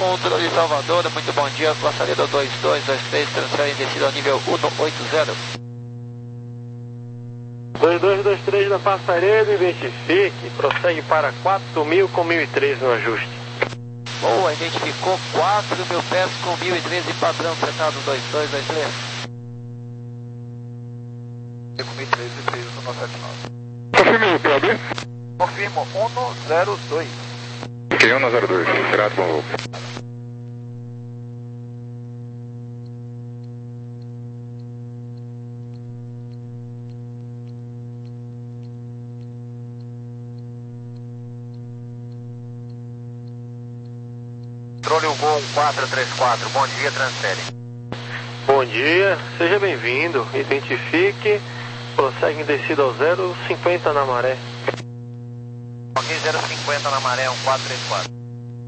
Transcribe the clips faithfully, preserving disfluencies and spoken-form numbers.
Controle Salvador, muito bom dia, gostaria do dois dois dois três, transferem descida ao nível cento e oitenta. dois dois dois três da Passaredo, identifique, prossegue para quatro mil com mil e treze no ajuste. Boa, identificou quatro mil pés com mil e treze, padrão, tratado dois dois dois três. Com mil e treze, três um sete nove. Confirma o P A B? Confirmo, um zero dois. Ok, um zero dois, grato, bom voo. Controle o Gol quatro três quatro, bom dia, transfere. Bom dia, seja bem-vindo, identifique, prossegue em descida ao zero cinquenta na maré. Ok, zero cinquenta na maré, um quatro três quatro.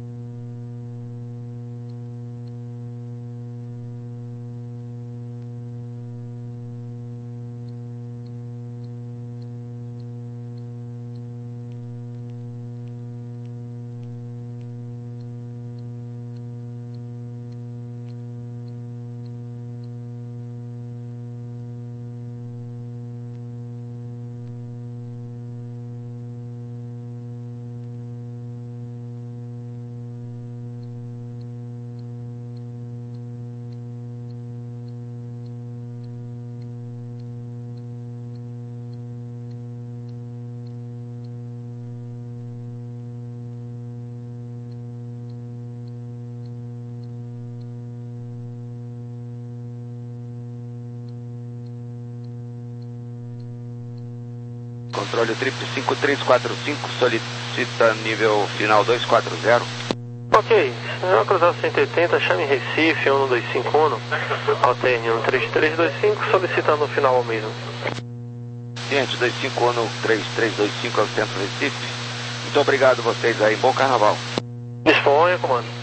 Controle triplo cinco três quatro cinco, solicita nível final dois quatro zero. Ok, senhor cruzado cento e oitenta, chame Recife, um dois cinco um, alterne um três três dois cinco, solicitando o final ao mesmo. Ciente, dois cinco um três três dois cinco ao centro Recife. Muito obrigado vocês aí, bom carnaval. Disponha, comando.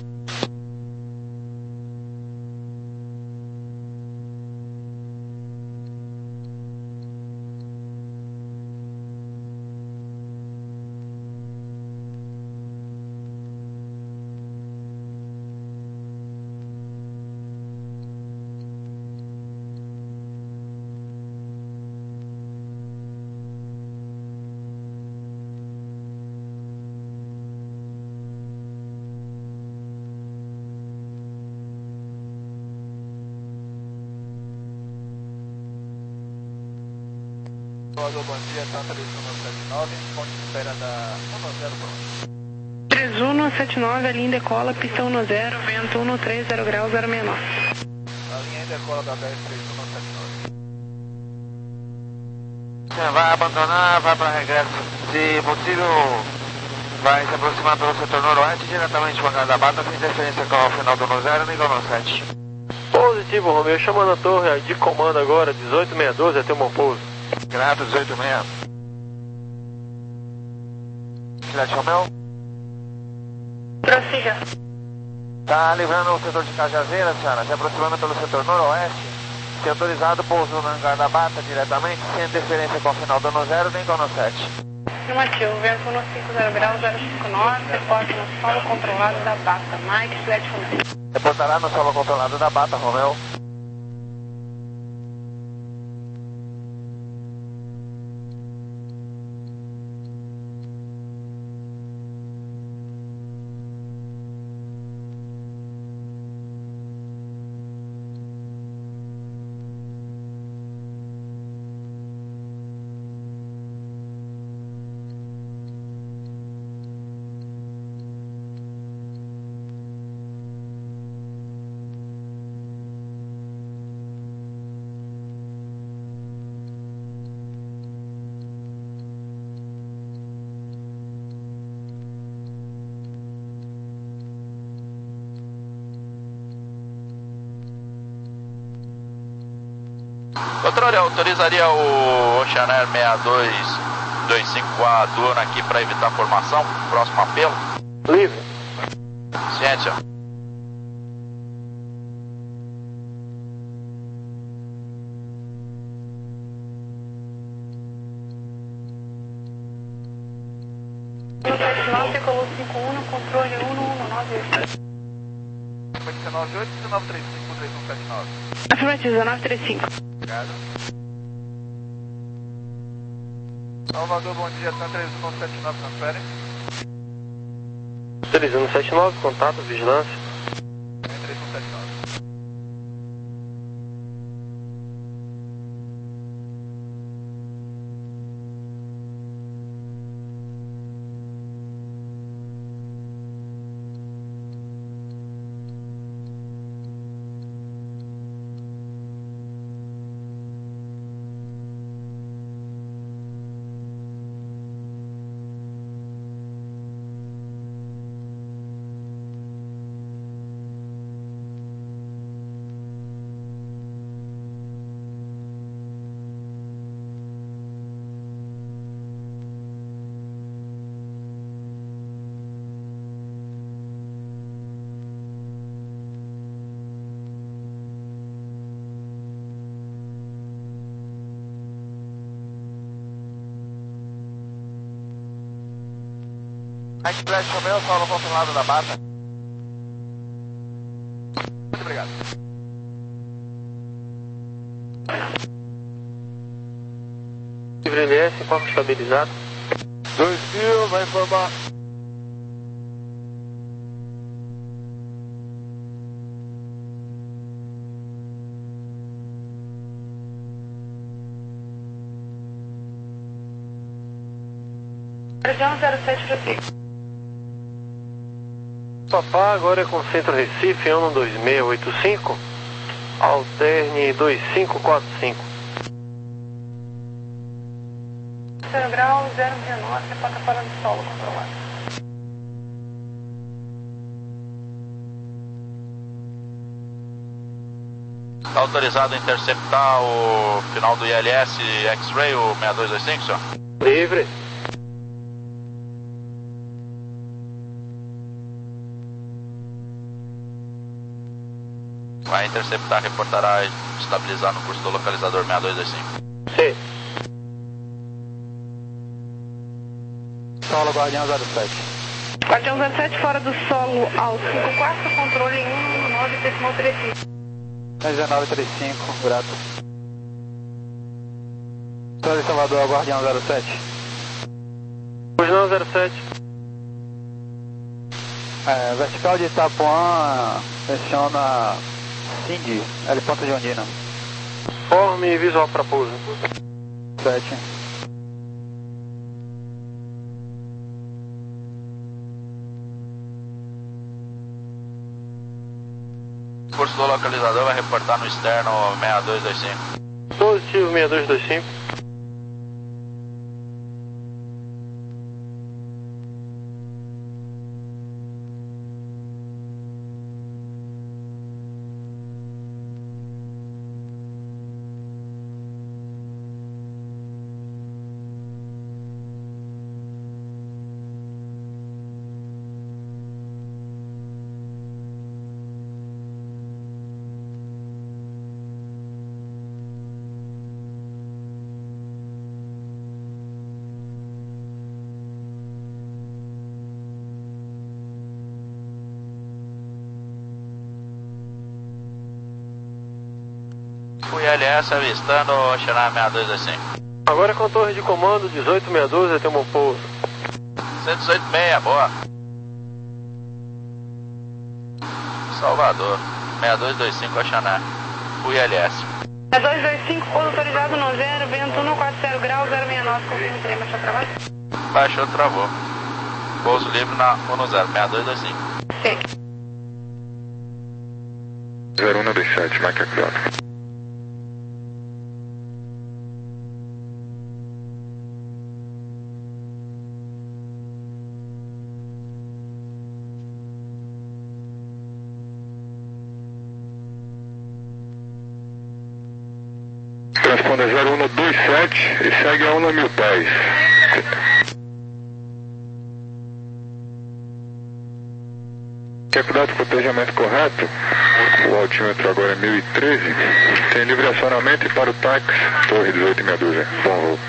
Bom dia, Santa três um sete nove, ponto de espera da um zero pronto. três um sete nove, a linha decola, pista um zero, vento um três zero graus, zero sessenta e nove. A linha decola da dez três um sete nove. Você vai abandonar, vai para regresso. Se possível, vai se aproximar pelo setor noroeste, diretamente para da Bata, sem interferência com o final do um zero, nível sete. Positivo, Romeu, chamando a torre de comando agora, dezoito seis doze, até o bom pouso. Grato, dezoito seis. Filete Romeu. Prossiga. Tá livrando o setor de Cajazeira, senhora, se aproximando pelo setor noroeste. Se autorizado, pouso no hangar da Bata diretamente, sem interferência com o final do um zero, nem com o sete. Afirmativo, vento um cinco zero graus, zero cinco nove, reporte no solo controlado da Bata. Mike, Filete Romeu. Reportará no solo controlado da Bata, Romeu. Controle, autorizaria o Ocean Air seis dois dois cinco A Duna aqui para evitar formação, próximo apelo? Livre. Ciência. sete nove, decolou cinco um, controle um um nove. Quebec C nove oito, C nove três cinco, três um sete nove. Afirmativo, dezenove trinta e cinco. Obrigado. Salvador, bom dia, San três um sete nove, transfere. três um sete nove, contato, vigilância. três um sete nove. Mike Flash Romeo, solo confirmado da Bata. Muito obrigado. Livre L S, foco estabilizado. dois mil, vai informar. Região zero sete para si. Papá, agora é com Centro Recife, ano dois seis oito cinco, alterne dois cinco quatro cinco. Terceiro grau, zero dezenove, reporta fora do solo, comprovado. Está autorizado a interceptar o final do I L S X-Ray, o seis dois dois cinco, senhor? Livre. Vai interceptar, reportará estabilizar no curso do localizador seis dois dois cinco. Sim. Solo Guardião zero sete. Guardião zero sete, fora do solo ao cinco quatro, controle um nove decimal trinta e cinco. dezenove trinta e cinco, grato. Torre Salvador, Guardião zero sete. Guardião zero sete. É, vertical de Itapuã, pressiona Cindy, L ponto de Ondina. Forme visual para pouso. sete. O curso do localizador vai reportar no externo seis dois dois cinco. Positivo seis dois dois cinco. O I L S avistando o Xanai seis dois dois cinco. Agora com torre de comando dezoito sessenta e dois, tem um pouso. cento e dezoito seis, boa. Salvador, seis dois dois cinco, a Xanai. O I L S. seis dois dois cinco, pouso autorizado no zero, vento um quatro zero grau, zero seis nove, confirma o trem, baixou travado? Baixou, travou. Pouso livre na um zero, seis dois dois cinco. Sim. zero um dois sete, Mike quatro. Transponda zero um dois sete e segue a um mil pés. Quer cuidado com o cotejamento correto? O altímetro agora é mil e treze. Tem livre acionamento e para o táxi, torre dezoito sessenta e dois. Bom voo.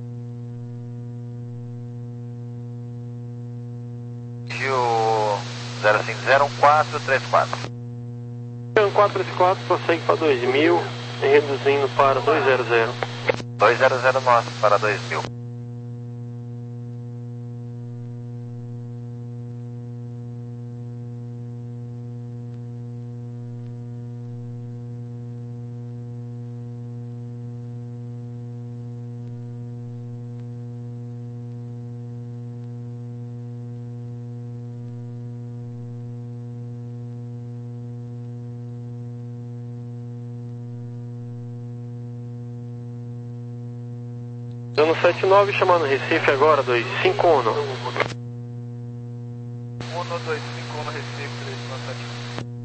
E o zero cinco zero quatro três quatro. quatro três quatro, prossegue para dois mil, reduzindo para dois zero zero. dois zero zero nosso para dois mil. Dando sete nove, chamando Recife agora, dois cinco um. um dois cinco um Recife, três sete.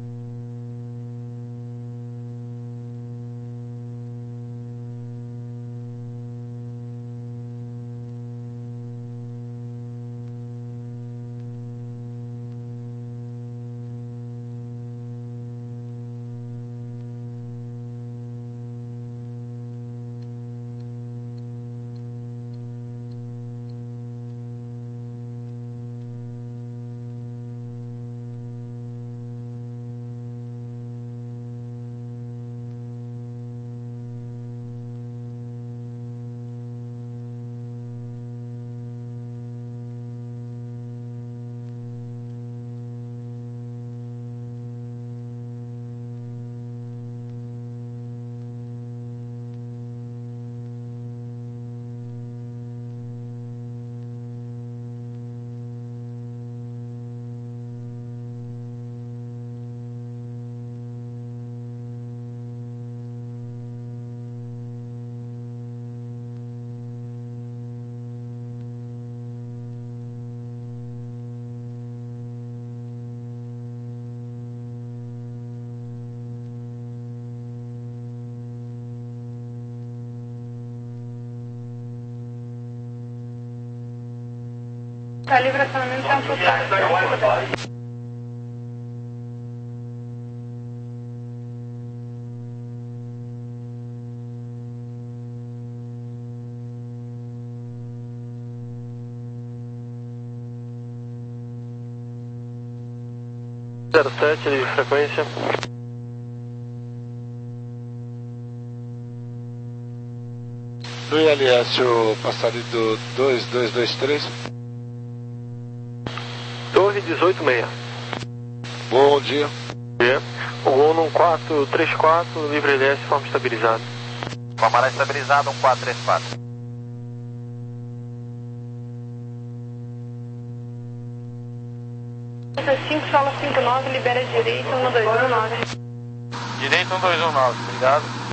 Tá livre acionamento tempo tarde. zero sete de frequência. Do I L S, o passarinho do dois dois dois três. Torre dezoito seis. Bom dia. Dia. O gol no quatro três quatro, livre L S, forma estabilizada. Forma estabilizada, um quatro três quatro. cinco, solo cinco nove, libera direito, um dois um nove. Direito um dois um nove, obrigado.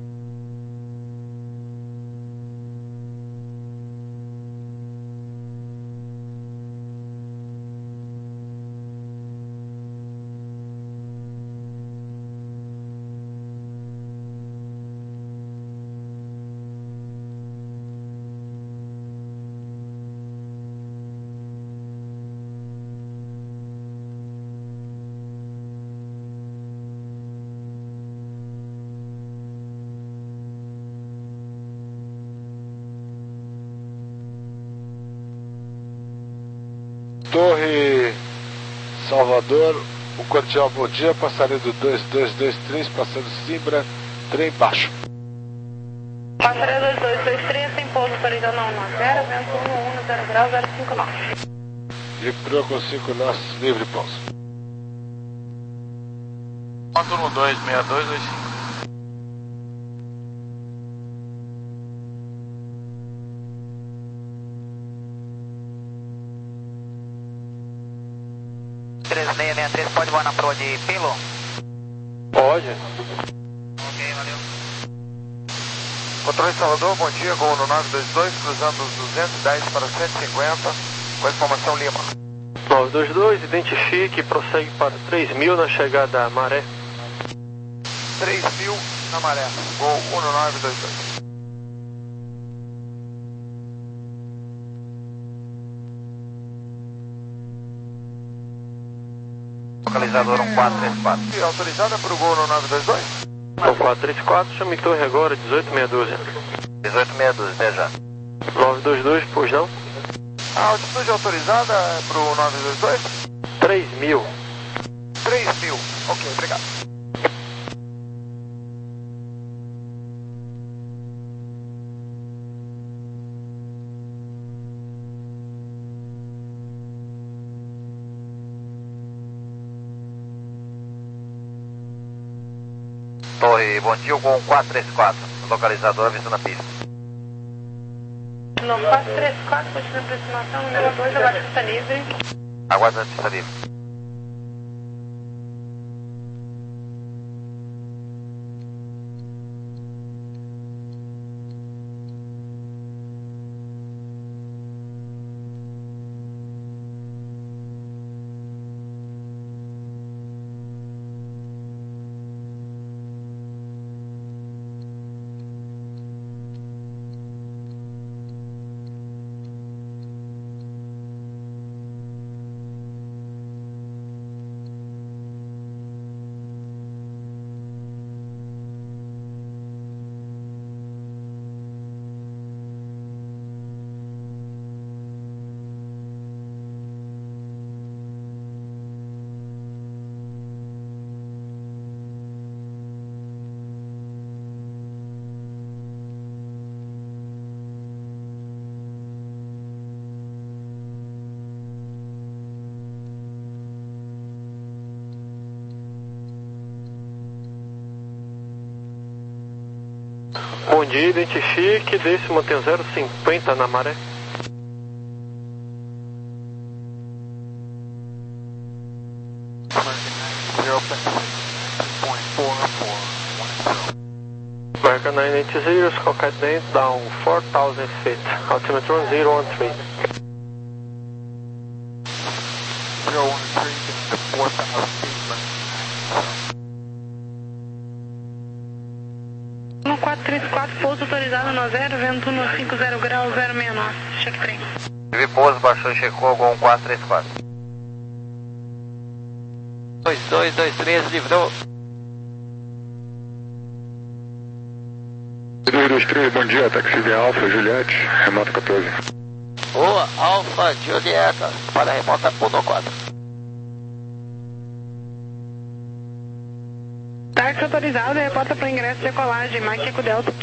Torre Salvador, o Cordial, bom dia, passarinho do dois dois dois três, passando Simbra, trem baixo. Passarinho dois dois dois três, sem pouso, autorizando a um zero, vento um um zero grau, zero cinco nove. E pro com cinco nós, livre pouso. quatro um dois seis dois dois cinco. três seis seis três, pode voar na proa de Pilo? Pode. Ok, valeu. Controle Salvador, bom dia, gol no nove dois dois, cruzando os duzentos e dez para cento e cinquenta, com a informação Lima. nove dois dois, identifique e prossegue para três mil na chegada Maré. três mil na Maré, gol um no nove dois dois. Localizador um quatro três quatro. E autorizada para o gol no nove dois dois? um quatro três quatro, chame torre agora, dezoito seis doze. dezoito seis doze, até já. nove dois dois, pois não? A altitude autorizada é para o nove dois dois? três três mil. três mil. Ok, obrigado. Torre, bom dia, com quatro três quatro, localizador avisando na pista. No quatro três quatro, continua a aproximação, número dois, agora pista livre. Aguarda a pista livre. Bom dia, identifique, desce, mantém zero cinquenta na maré. American nine eighty, Skycat dent down four thousand feet, altimeter one zero one three. zero one three, four thousand feet. No quatro três quatro, pouso autorizado no zero, vento no cinquenta graus, zero sessenta e nove, check trem. Tive pouso, baixou e checou com quatro três quatro. dois dois dois três, livrou. dois dois três, bom dia, táxi via Alfa, Juliette, remota quatorze. Boa, Alfa, Julieta, para a remota Puno quatro. Táxi autorizado, reporta para ingresso de decolagem, Mike Eco Delta.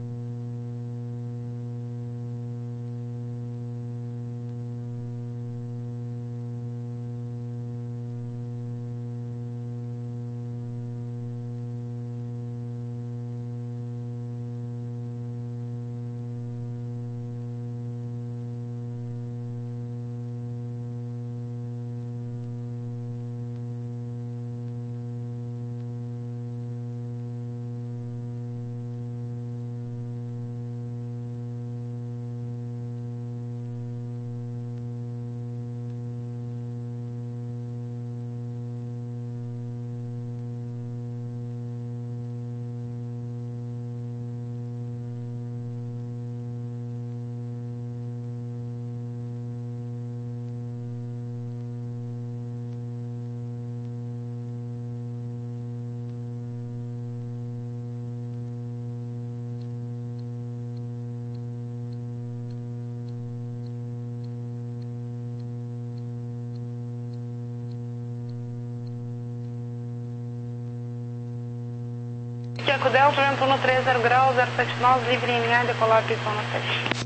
Eco Delta, vento no trinta graus, zero sete nove, livre em linha, decolar pistão na sete.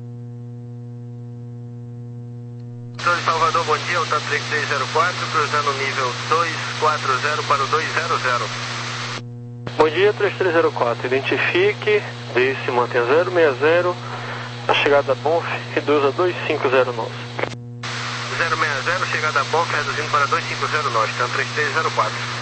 Doutor de Salvador, bom dia, o Tatric três zero quatro, cruzando o nível dois quatro zero para o dois zero zero. Bom dia, três três zero quatro, identifique, desce, mantém zero seis zero, a chegada Bonf, reduz a dois cinco zero nove. zero seis zero, chegada Bonf, reduzindo para dois cinco zero nove, então três três zero quatro.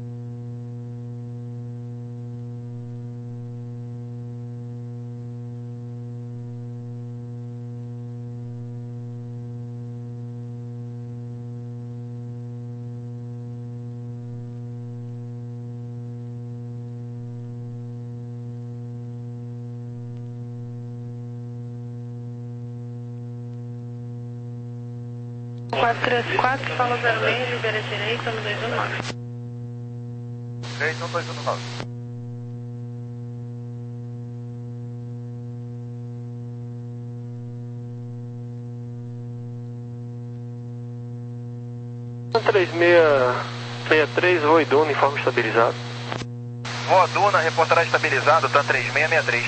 quatro três quatro, solo zero seis, libera direita, no dois um nove. três um dois um nove. três seis seis três, Voa Duna, informe estabilizado. Voa Duna, reportará estabilizado, TAM três seis seis três.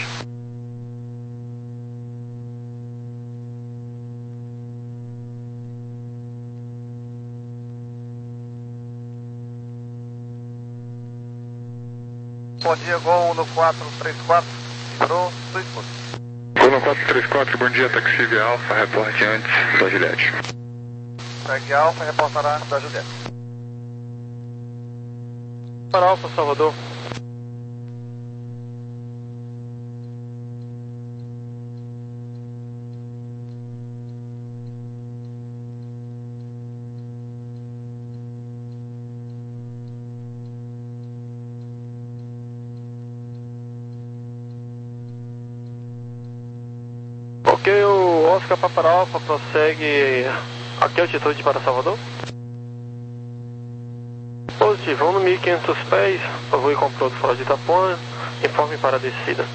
Bom dia, Gol no quatro três quatro, pro sua escuta. Gol no quatro três quatro, bom dia, taxi Via Alfa, reporte antes da Juliette. Segue Alfa, reportará da Juliette. Para Alfa, Salvador. Ok, o Oscar Papa Alfa prossegue a que altitude para Salvador? Positivo, um mil e quinhentos pés, o voo comprou do Fora de Itapuã, informe para a descida.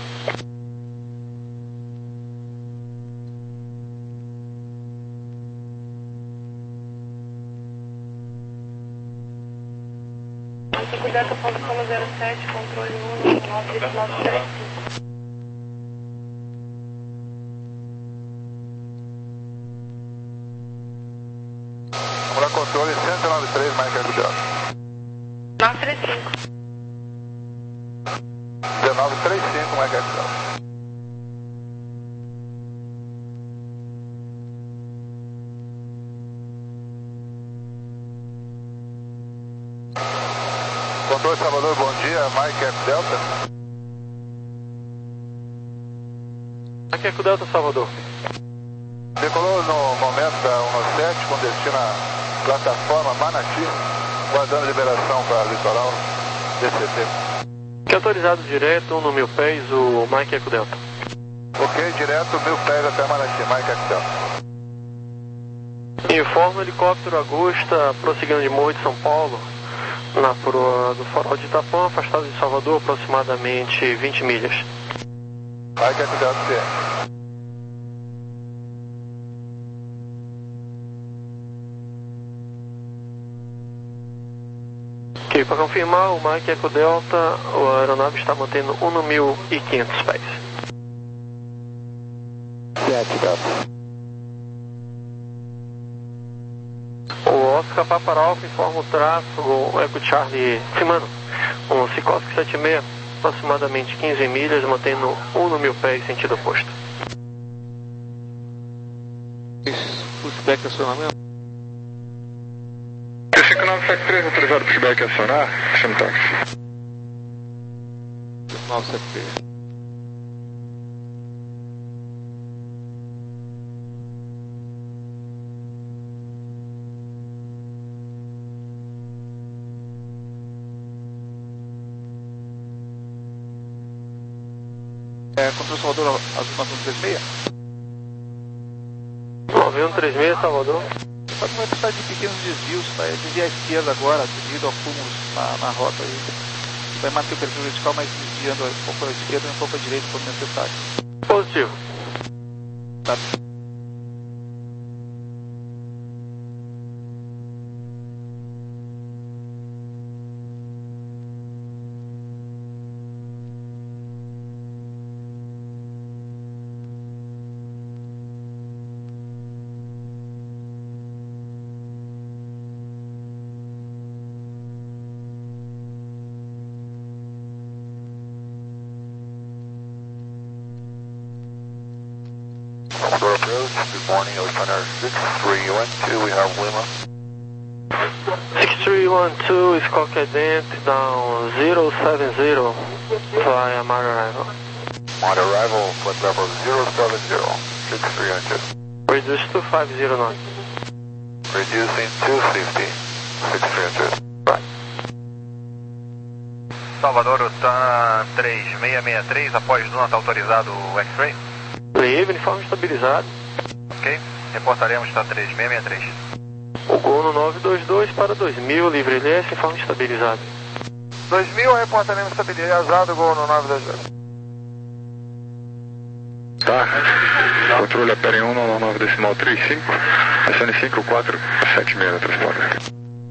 Cuidado com o Polo zero sete, controle um nove nove três cinco. Vamos lá, controle cento e noventa e três, mais que Delta. nove três cinco. dezenove trinta e cinco, mais que Delta. Controle Salvador, bom dia, Mike F Delta. Aqui é o Delta Salvador. Decolou no momento da um sete com destino à plataforma Manati, guardando liberação para litoral D C T. Que autorizado direto, um no mil pés, o Mike Eco Delta. Ok, direto, mil pés até Manati, Mike F Delta. Informa helicóptero Augusta, prosseguindo de Morro de São Paulo, na proa do Farol de Itapuã, afastado de Salvador, aproximadamente vinte milhas. Mike F Delta, C. Ok, para confirmar, o Mike Eco Delta, a aeronave está mantendo um no mil e quinhentos pés. sete, Delta. O Oscar Papa Alfa informa o tráfego Eco Charlie Simano, um Sikorsky sete seis, aproximadamente quinze milhas, mantendo um no mil pés, sentido oposto. Pushback acionamento. T cinco nove sete três, autorizado pushback acionar, chama o táxi. nove sete três. É, controle Salvador, azul nove um três seis. nove um três seis, Salvador. Pode uma necessidade de pequenos desvios, vai desviar à esquerda agora, devido a acúmulos na, na rota aí. Vai manter o perfil vertical, mas desviando um pouco à esquerda e um pouco à direita quando necessário. Positivo. Tá. Good morning, Oceaner six three one two, we have Lima. six three one two is Coquedent down zero seven zero via my arrival. On arrival, flight level zero seven zero, six three one two. Reduce to five zero nine. Reducing two fifty, six three one two. Right. Salvador, o TAM três seis seis três, após Duna, está autorizado o X-Ray? Livre, uniforme estabilizado. Ok, reportaremos TAM três seis seis três. O Gol no nove dois dois para dois mil, livre L S, uniforme estabilizado. dois mil, reportaremos estabilizado, Gol no nove dois dois. Tá, controle Aperen um, nove decimal três cinco, S N cinco quatro sete seis no transporte.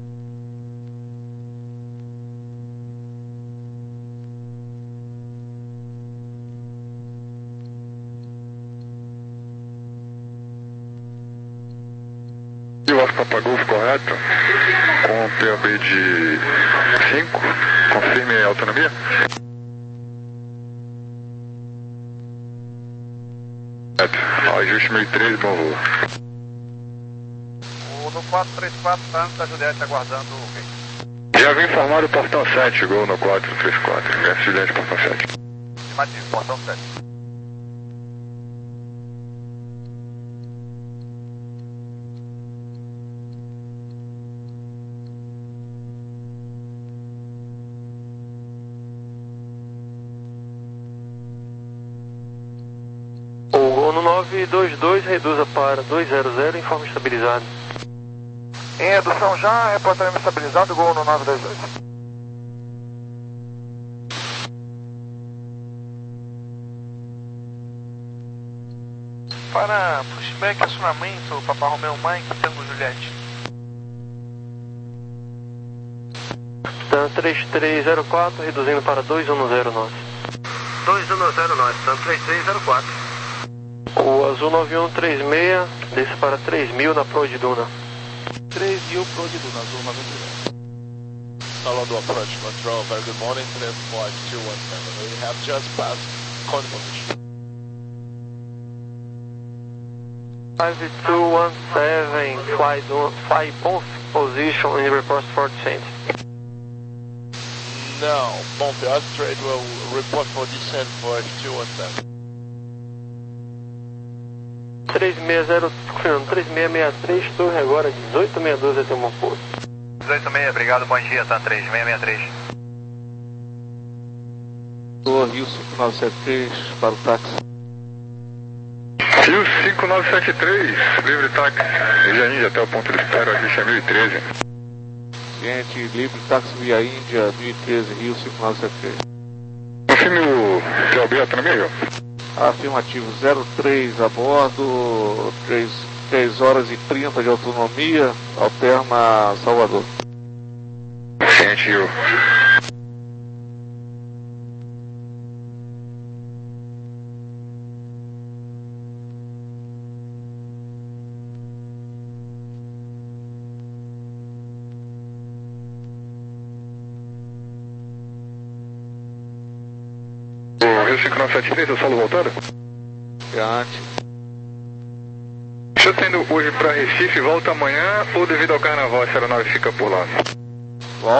Papa Golf correto, com P A B de cinco, confirme a autonomia. Ajuste mil e treze, bom voo. O no quatro três quatro está antes da Juliette aguardando o quê? Já vim informado o portão sete, gol no quatro três quatro, é Juliette, portão sete. Afirmativo, portão sete. O nove dois dois reduza para dois zero zero, informe estabilizado. Em redução já, reportamento estabilizado, gol no nove dois dois. Para pushback, acionamento, Papa Romeo Mike, Tango Juliette. TAM três três zero quatro, reduzindo para dois um zero nove. dois um zero nove, TAM três três zero quatro. O Azul nove um três seis, desce para três mil na Pro de Duna. três mil Pro de Duna, Azul nove um três. Salvador Approach Control, very good morning, transport two one seven. We have just passed cone position. five two one seven, fly, fly both position in report for descent. No, Pompey Austrade will report for descent for F two one seven. três seis zero, confirmando, três seis seis três, torre agora, dezoito sessenta e dois até o posto. dezoito sessenta e dois, obrigado, bom dia, tá três seis seis três. Torre Rio cinco nove sete três, para o táxi. Rio cinco nove sete três, livre táxi, via Índia até o ponto de espera, ajuste mil e treze. Gente, livre táxi via Índia, mil e treze, Rio cinco nove sete três. Confirme o P A B autonomia, Rio. Afirmativo, zero três a bordo, três horas e trinta de autonomia, alterna Salvador. Ciente, Rio. Rio cinco nove sete três, o solo voltando? Diante. Estou tendo hoje para Recife, volta amanhã ou devido ao carnaval essa aeronave fica por lá?